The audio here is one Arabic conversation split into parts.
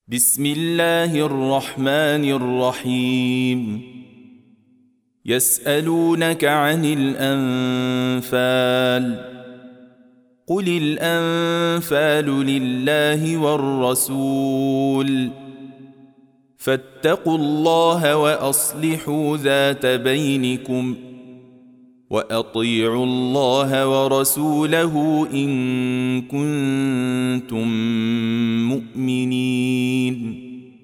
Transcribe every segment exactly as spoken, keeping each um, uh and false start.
بسم الله الرحمن الرحيم يسألونك عن الأنفال قل الأنفال لله والرسول فاتقوا الله وأصلحوا ذات بينكم وأطيعوا الله ورسوله إن كنتم مؤمنين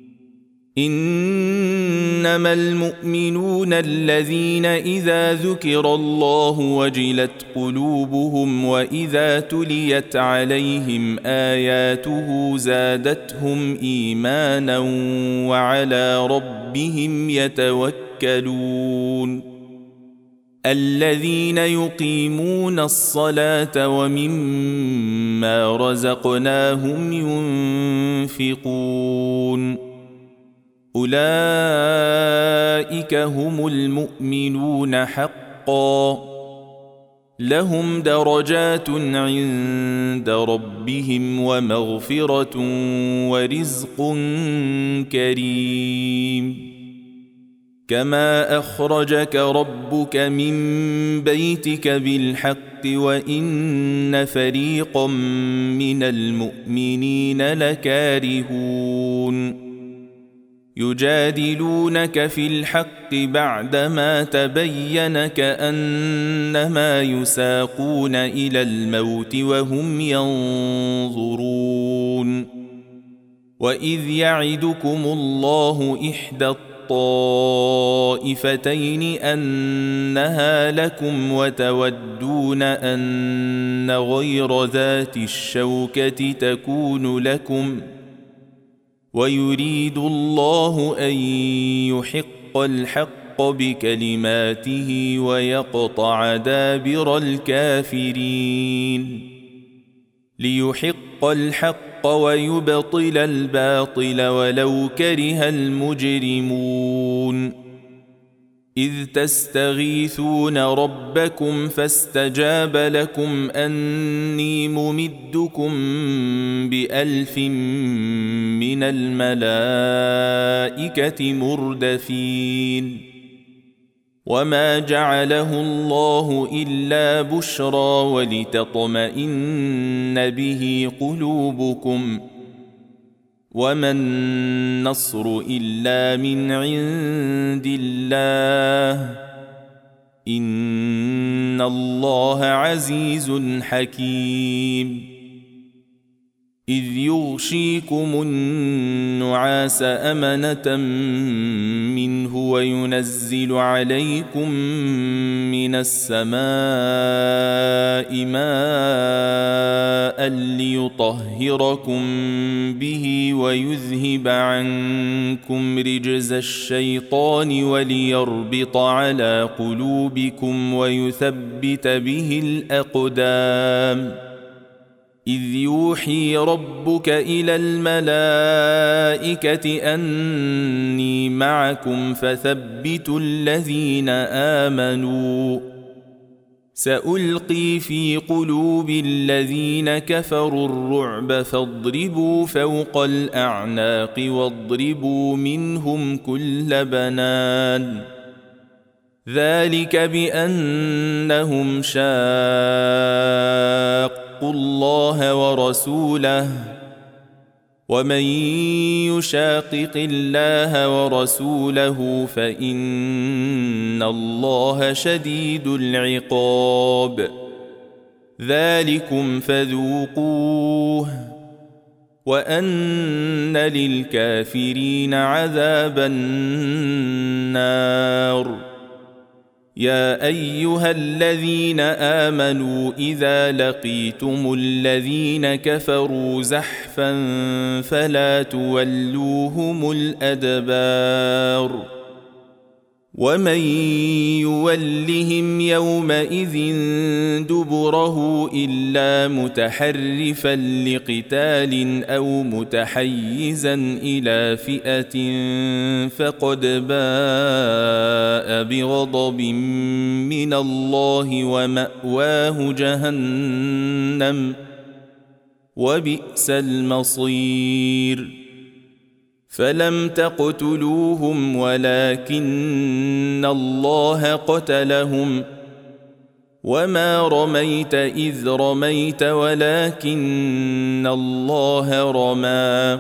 إنما المؤمنون الذين إذا ذكر الله وجلت قلوبهم وإذا تليت عليهم آياته زادتهم إيمانا وعلى ربهم يتوكلون الذين يقيمون الصلاة ومما رزقناهم ينفقون أولئك هم المؤمنون حقا لهم درجات عند ربهم ومغفرة ورزق كريم كما أخرجك ربك من بيتك بالحق وإن فريقا من المؤمنين لكارهون يجادلونك في الحق بعدما تبين كأنما يساقون إلى الموت وهم ينظرون وإذ يعدكم الله إحدى الطائفتين أنها لكم وتودون أن غير ذات الشوكة تكون لكم ويريد الله أن يحق الحق بكلماته ويقطع دابر الكافرين ليحق الحق ويبطل الباطل ولو كره المجرمون إذ تستغيثون ربكم فاستجاب لكم أني ممدكم بألف من الملائكة مردفين وما جعله الله إلا بشرى ولتطمئن به قلوبكم وما النصر إلا من عند الله إن الله عزيز حكيم إذ يغشيكم النعاس أمنة منه وينزل عليكم من السماء ماء ليطهركم به ويذهب عنكم رجز الشيطان وليربط على قلوبكم ويثبت به الأقدام إذ يوحي ربك إلى الملائكة أني معكم فثبتوا الذين آمنوا سألقي في قلوب الذين كفروا الرعب فاضربوا فوق الأعناق واضربوا منهم كل بنان ذلك بأنهم شاقوا الله ورسوله ومن يشاقق الله ورسوله فإن الله شديد العقاب ذلكم فذوقوه وأن للكافرين عذاب النار يا أيها الذين آمنوا إذا لقيتم الذين كفروا زحفا فلا تولوهم الأدبار ومن يولهم يومئذ دبره إلا متحرفا لقتال أو متحيزا إلى فئة فقد باء بغضب من الله ومأواه جهنم وبئس المصير فلم تقتلوهم ولكن الله قتلهم وما رميت إذ رميت ولكن الله رمى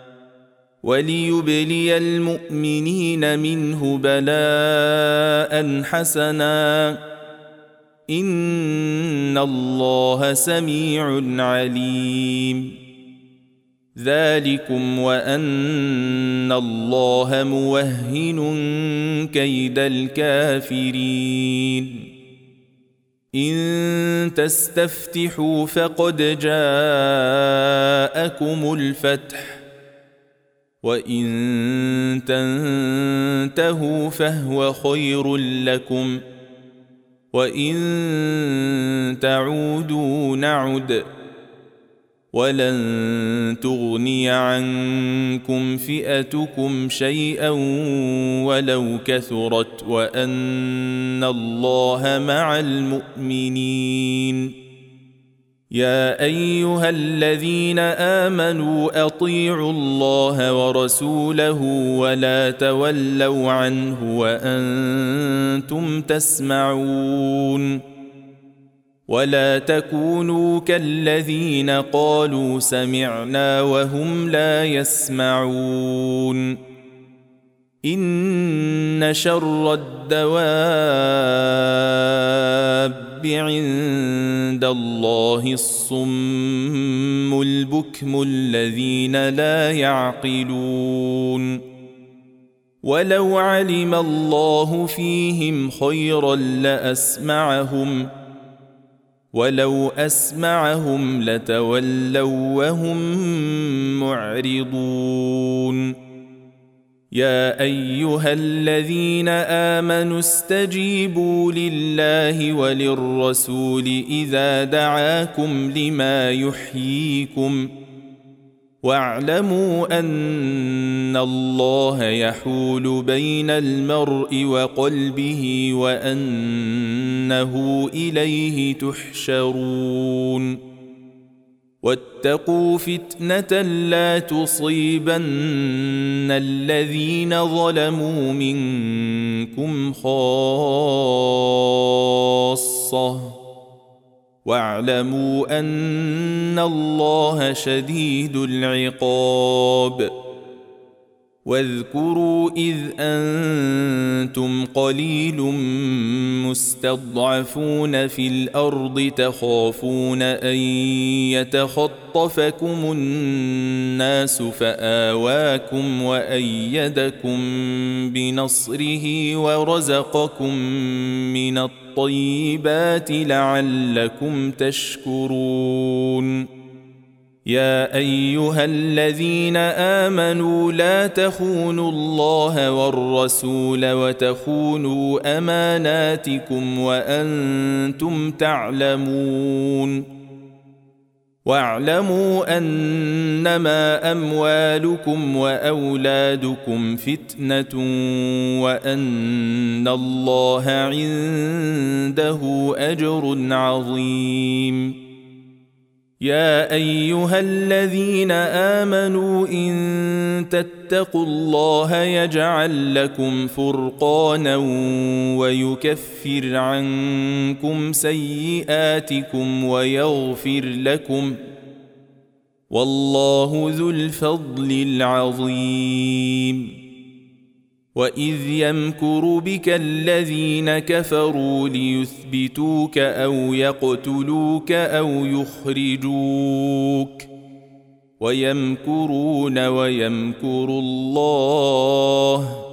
وليبلي المؤمنين منه بلاء حسنا إن الله سميع عليم ذلكم وأن الله موهن كيد الكافرين إن تستفتحوا فقد جاءكم الفتح وإن تنتهوا فهو خير لكم وإن تعودوا نعد ولن تغني عنكم فئتكم شيئا ولو كثرت وأن الله مع المؤمنين يا أيها الذين آمنوا أطيعوا الله ورسوله ولا تولوا عنه وأنتم تسمعون ولا تكونوا كالذين قالوا سمعنا وهم لا يسمعون إن شر الدواب عند الله الصم البكم الذين لا يعقلون ولو علم الله فيهم خيرا لأسمعهم ولو أسمعهم لتولوا وهم معرضون يا أيها الذين آمنوا استجيبوا لله وللرسول إذا دعاكم لما يحييكم واعلموا أن الله يحول بين المرء وقلبه وأنه إليه تحشرون واتقوا فتنة لا تصيبن الذين ظلموا منكم خاصة واعلموا أن الله شديد العقاب واذكروا إذ أنتم قليل مستضعفون في الأرض تخافون أن يتخطفكم الناس فآواكم وأيدكم بنصره ورزقكم من الطيبات لعلكم تشكرون يا أيها الذين آمنوا لا تخونوا الله والرسول وتخونوا أماناتكم وأنتم تعلمون واعلموا أنما أموالكم وأولادكم فتنة وأن الله عنده أجر عظيم يا أيها الذين آمنوا إن تتقوا الله يجعل لكم فرقانا ويكفر عنكم سيئاتكم ويغفر لكم والله ذو الفضل العظيم وإذ يمكر بك الذين كفروا ليثبتوك أو يقتلوك أو يخرجوك ويمكرون ويمكر الله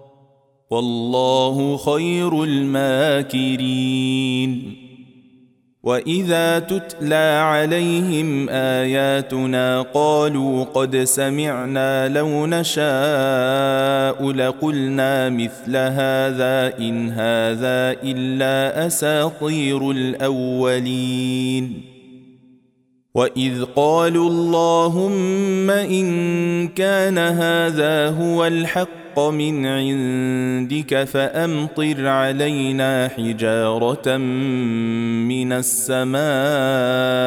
والله خير الماكرين وإذا تتلى عليهم آياتنا قالوا قد سمعنا لو نشاء لقلنا مثل هذا إن هذا إلا أساطير الأولين وإذ قالوا اللهم إن كان هذا هو الحق من عندك فأمطر علينا حجارة من السماء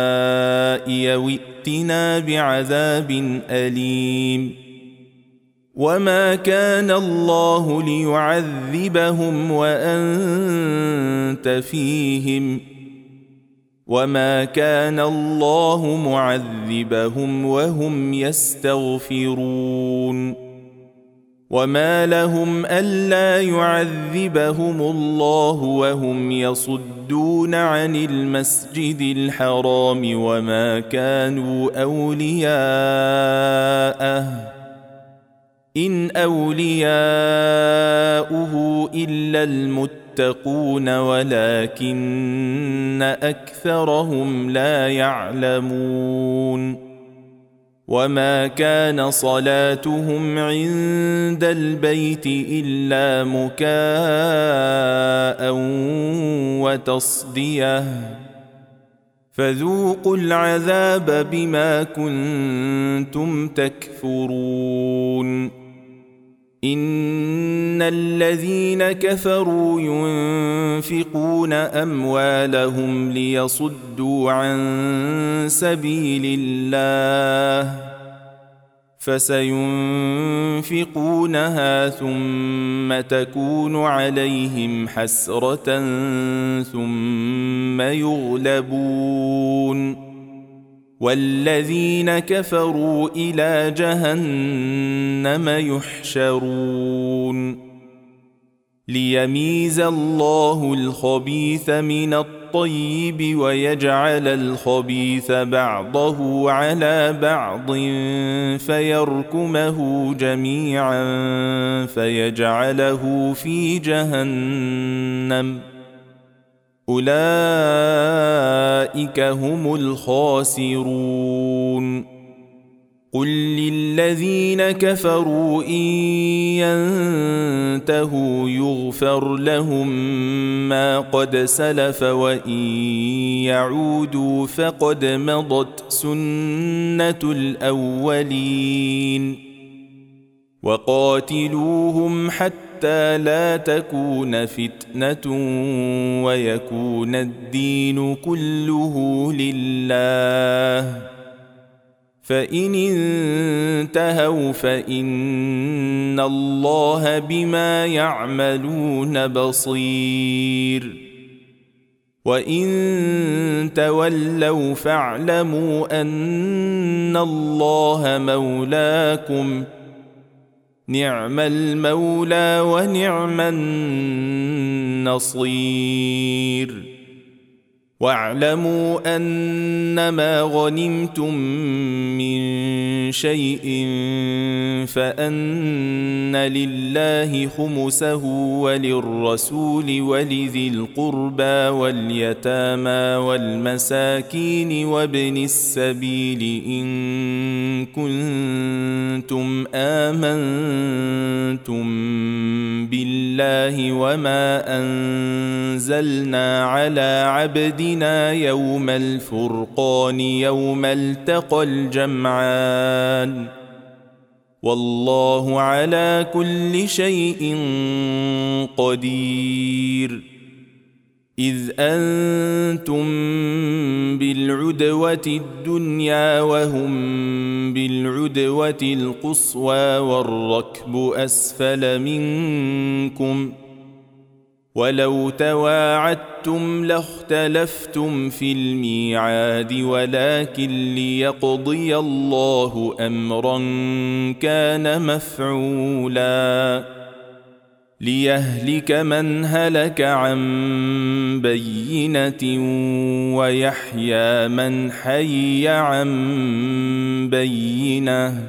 أو ائتنا بعذاب أليم وما كان الله ليعذبهم وأنت فيهم وما كان الله معذبهم وهم يستغفرون وما لهم ألا يعذبهم الله وهم يصدون عن المسجد الحرام وما كانوا أولياءه إن أولياؤه إلا المتقون ولكن أكثرهم لا يعلمون وما كان صلاتهم عند البيت إلا مكاء وتصدية فذوقوا العذاب بما كنتم تكفرون إن الذين كفروا ينفقون أموالهم ليصدوا عن سبيل الله فسينفقونها ثم تكون عليهم حسرة ثم يغلبون والذين كفروا إلى جهنم يحشرون ليميز الله الخبيث من الطيب ويجعل الخبيث بعضه على بعض فيركمه جميعا فيجعله في جهنم أولئك هم الخاسرون قل للذين كفروا إن ينتهوا يغفر لهم ما قد سلف وإن يعودوا فقد مضت سنة الأولين وقاتلوهم حتى لا تكون فتنة ويكون الدين كله لله فإن انتهوا فإن الله بما يعملون بصير وإن تولوا فاعلموا أن الله مولاكم نعم المولى ونعم النصير واعلموا أنما غنمتم من شيء فأن لله خمسه وللرسول ولذي القربى واليتامى والمساكين وابن السبيل إن كنتم آمنتم بالله وما أنزلنا على عبدنا يوم الفرقان يوم التقى الجمعان والله على كل شيء قدير إذ أنتم بالعدوة الدنيا وهم بالعدوة القصوى والركب أسفل منكم ولو تواعدتم لاختلفتم في الميعاد ولكن ليقضي الله أمرا كان مفعولا ليهلك من هلك عن بينة ويحيى من حي عن بينة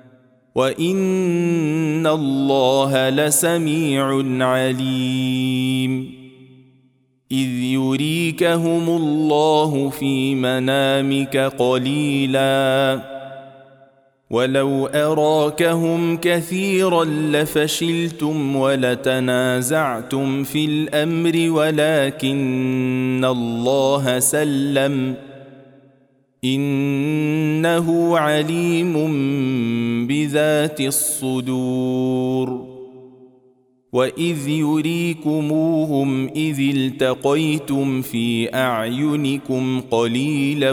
وإن الله لسميع عليم إذ يريكهم الله في منامك قليلا ولو أراكهم كثيرا لفشلتم ولتنازعتم في الأمر ولكن الله سلم إنه عليم بذات الصدور وإذ يريكموهم إذ التقيتم في أعينكم قليلا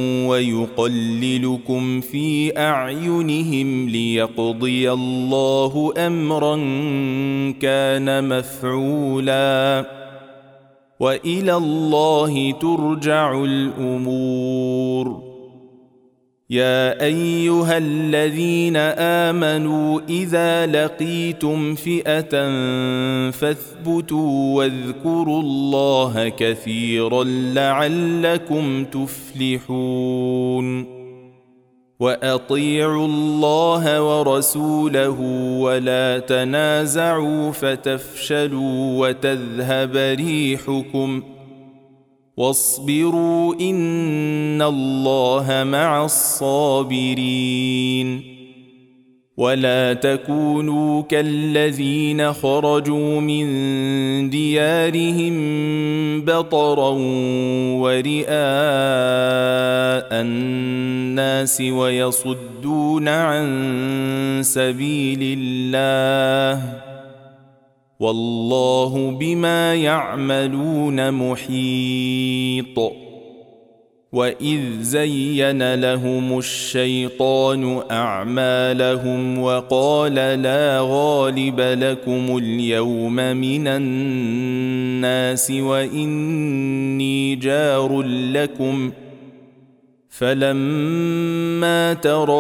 ويقللكم في أعينهم ليقضي الله أمرا كان مفعولا وإلى الله ترجع الأمور. يا أيها الذين آمنوا إذا لقيتم فئة فاثبتوا واذكروا الله كثيرا لعلكم تفلحون. وأطيعوا الله ورسوله ولا تنازعوا فتفشلوا وتذهب ريحكم واصبروا إن الله مع الصابرين. ولا تكونوا كالذين خرجوا من ديارهم بطرا ورئاء الناس ويصدون عن سبيل الله والله بما يعملون محيط. وإذ زين لهم الشيطان أعمالهم وقال لا غالب لكم اليوم من الناس وإني جار لكم فلما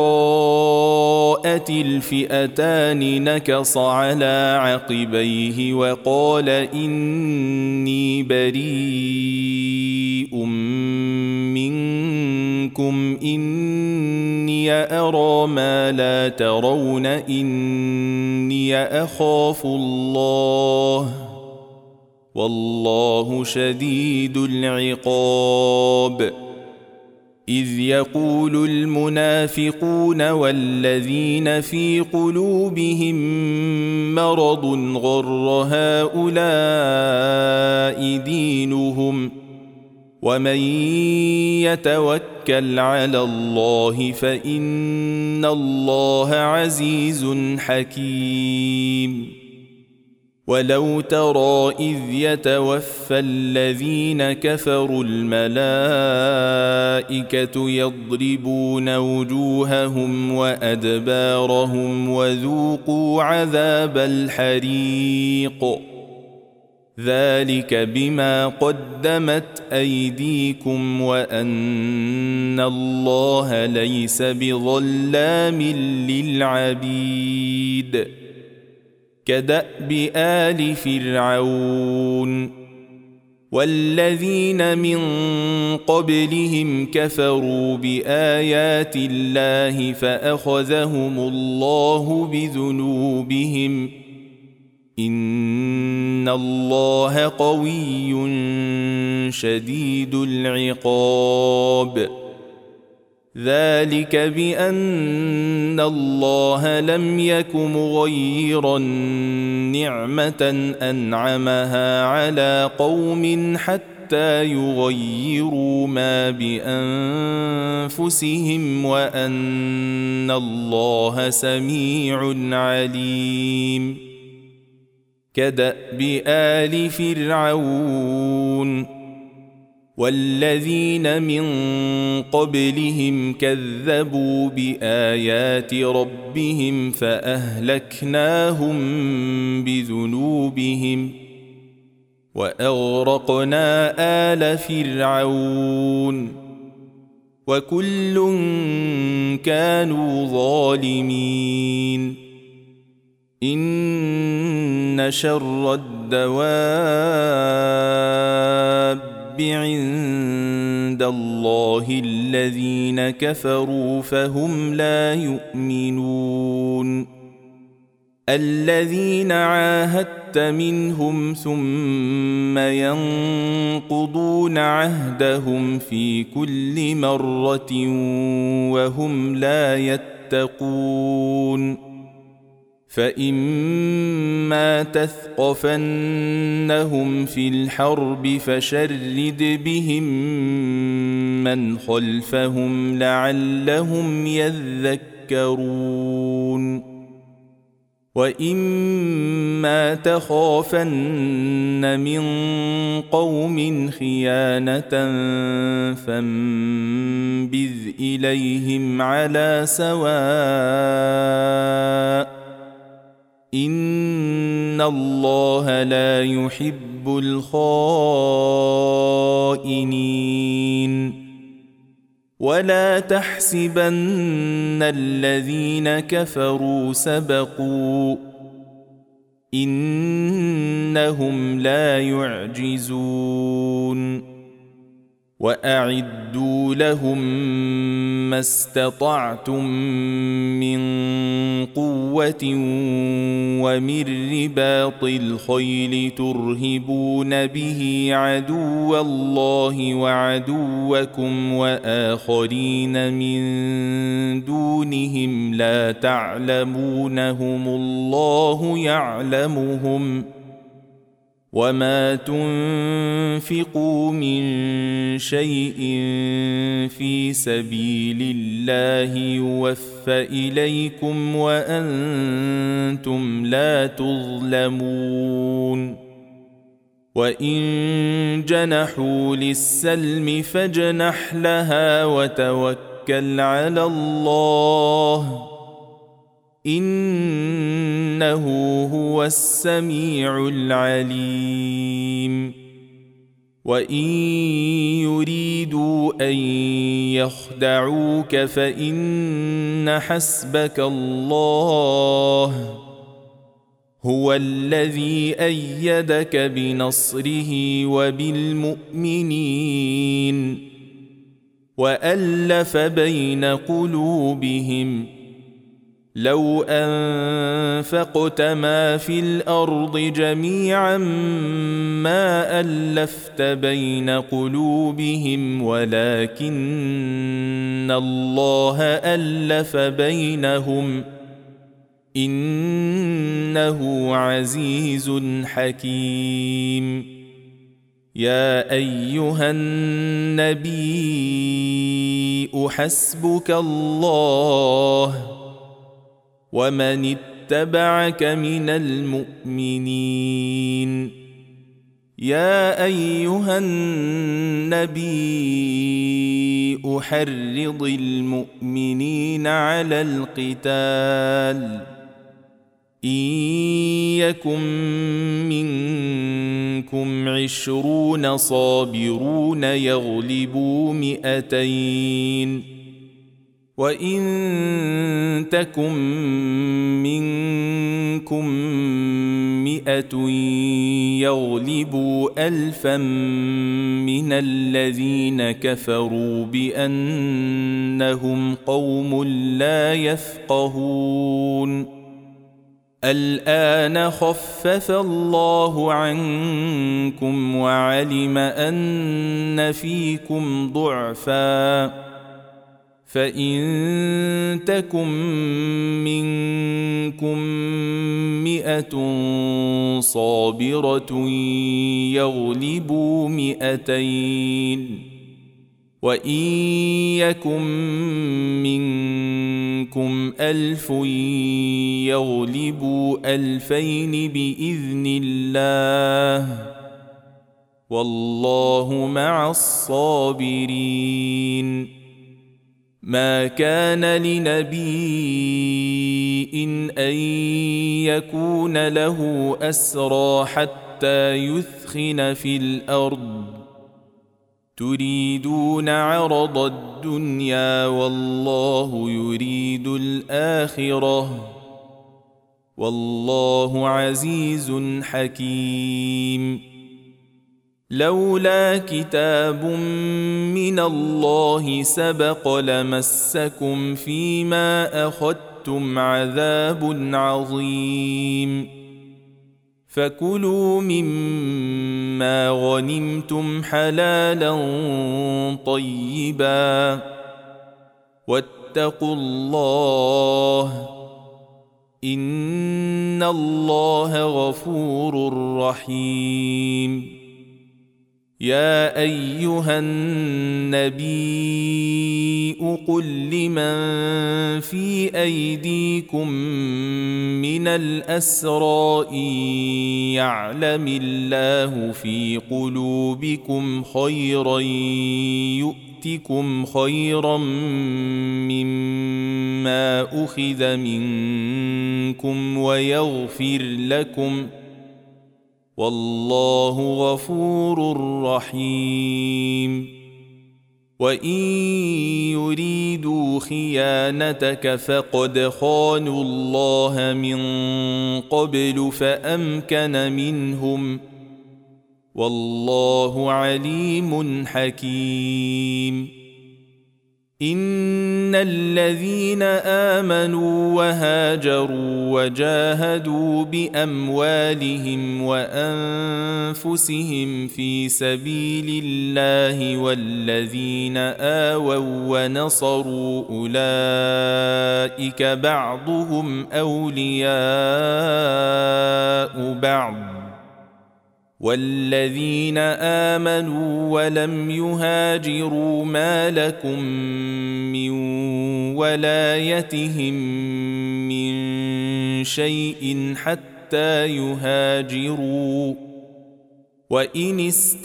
تراءت الفئتان نكص على عقبيه وقال إني بريء منكم إني أرى ما لا ترون إني أخاف الله والله شديد العقاب. إذ يقول المنافقون والذين في قلوبهم مرض غر هؤلاء دينهم ومن يتوكل على الله فإن الله عزيز حكيم. ولو ترى إذ يتوفى الذين كفروا الملائكة يضربون وجوههم وأدبارهم وذوقوا عذاب الحريق ذلك بما قدمت أيديكم وأن الله ليس بظلام للعبيد. كدأب آل فرعون والذين من قبلهم كفروا بآيات الله فأخذهم الله بذنوبهم إن الله قوي شديد العقاب. ذلك بأن الله لم يك مغيرا نعمة أنعمها على قوم حتى يغيروا ما بأنفسهم وأن الله سميع عليم. كدأب آل فرعون والذين من قبلهم كذبوا بآيات ربهم فأهلكناهم بذنوبهم وأغرقنا آل فرعون وكل كانوا ظالمين. إن شر الدواب عند الله الذين كفروا فهم لا يؤمنون. الذين عاهدت منهم ثم ينقضون عهدهم في كل مرة وهم لا يتقون. فإما تثقفنهم في الحرب فشرد بهم من خلفهم لعلهم يذكرون. وإما تخافن من قوم خيانة فانبذ إليهم على سواء إن الله لا يحب الخائنين ولا تحسبن الذين كفروا سبقوا إنهم لا يعجزون وأعدوا لهم ما استطعتم من قوة ومن رباط الخيل ترهبون به عدو الله وعدوكم وآخرين من دونهم لا تعلمونهم الله يعلمهم وما تنفقوا من شيء في سبيل الله يوفى إليكم وأنتم لا تظلمون وإن جنحوا للسلم فاجنح لها وتوكل على الله إنه هو السميع العليم وإن يريدوا أن يخدعوك فإن حسبك الله هو الذي أيدك بنصره وبالمؤمنين وألف بين قلوبهم لو أنفقت ما في الأرض جميعا ما ألفت بين قلوبهم ولكن الله ألف بينهم إنه عزيز حكيم يا أيها النبي حسبك الله ومن اتبعك من المؤمنين يا أيها النبي أحرض المؤمنين على القتال إن يكن منكم عشرون صابرون يغلبوا مئتين وإن تكن منكم مئة يغلبوا ألفا من الذين كفروا بأنهم قوم لا يفقهون الآن خفف الله عنكم وعلم أن فيكم ضعفا فإن تكن منكم مئة صابرة يغلبوا مئتين وإن يكن منكم ألف يغلبوا ألفين بإذن الله والله مع الصابرين ما كان لنبي أن يكون له أسرى حتى يثخن في الأرض تريدون عرض الدنيا والله يريد الآخرة والله عزيز حكيم لولا كتاب من الله سبق لمسكم فيما أخذتم عذاب عظيم فكلوا مما غنمتم حلالا طيبا واتقوا الله إن الله غفور رحيم يا أيها النبي قل لمن في أيديكم من الأسرى إن يعلم الله في قلوبكم خيرا يؤتكم خيرا مما أخذ منكم ويغفر لكم والله غفور رحيم وإن يريدوا خيانتك فقد خانوا الله من قبل فأمكن منهم والله عليم حكيم إن الذين آمنوا وهاجروا وجاهدوا بأموالهم وأنفسهم في سبيل الله والذين آووا ونصروا أولئك بعضهم أولياء بعض والذين آمنوا ولم يهاجروا ما لكم من ولايتهم من شيء حتى يهاجروا وإن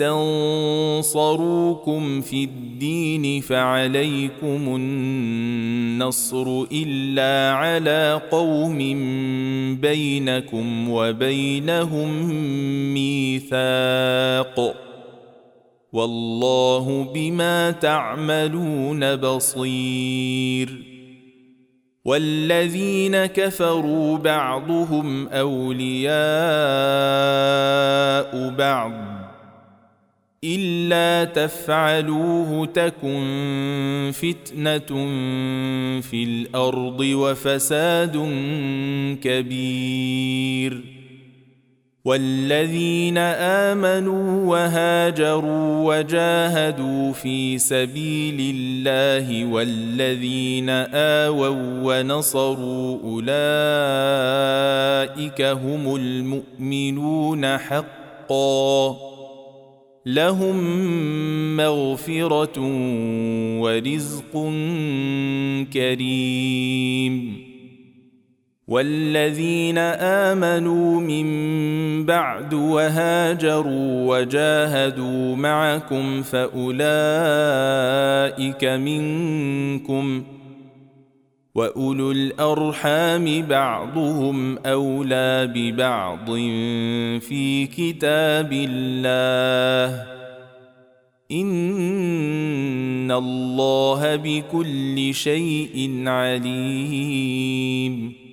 استنصروكم في الدين فعليكم النصر إلا على قوم بينكم وبينهم ميثاق والله بما تعملون بصير والذين كفروا بعضهم أولياء بعض إلا تفعلوه تكن فتنة في الأرض وفساد كبير والذين آمنوا وهاجروا وجاهدوا في سبيل الله والذين آووا ونصروا أولئك هم المؤمنون حقا لهم مغفرة ورزق كريم والذين آمنوا من بعد وهاجروا وجاهدوا معكم فأولئك منكم وأولو الأرحام بعضهم أولى ببعض في كتاب الله إن الله بكل شيء عليم